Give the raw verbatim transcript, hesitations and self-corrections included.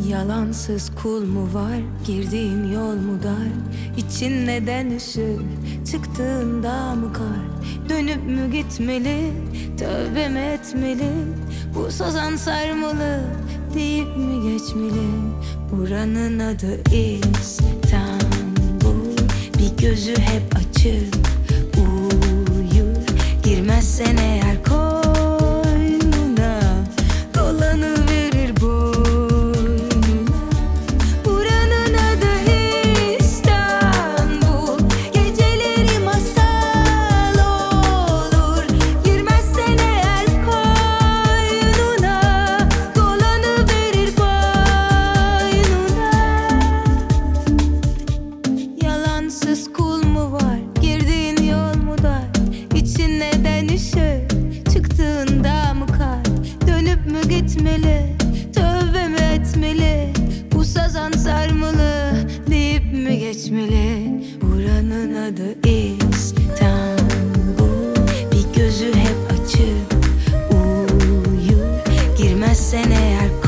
Yalansız kul mu var, girdiğin yol mu dar? İçin neden üşür, çıktığında mı kar? Dönüp mü gitmeli, tövbe mi etmeli? Bu sazan sarmalı, deyip mi geçmeli? Buranın adı İstanbul. Bir gözü hep açık, uyur. Girmezsen eğer koynuna, dolanıverir boynuna. Buranın adı İstanbul. Geceleri masal olur. Girmezsen eğer koynuna, dolanıverir boynuna. Yalansız kul mu var, girdiğin yol mu dar? İçin neden üşür, çıktığında mı kar? Dönüp mü gitmeli, tövbe mi etmeli? Bu sazan sarmalı, deyip mi geçmeli? Buranın adı İstanbul. Bir gözü hep açık, uyur. Girmezsen eğer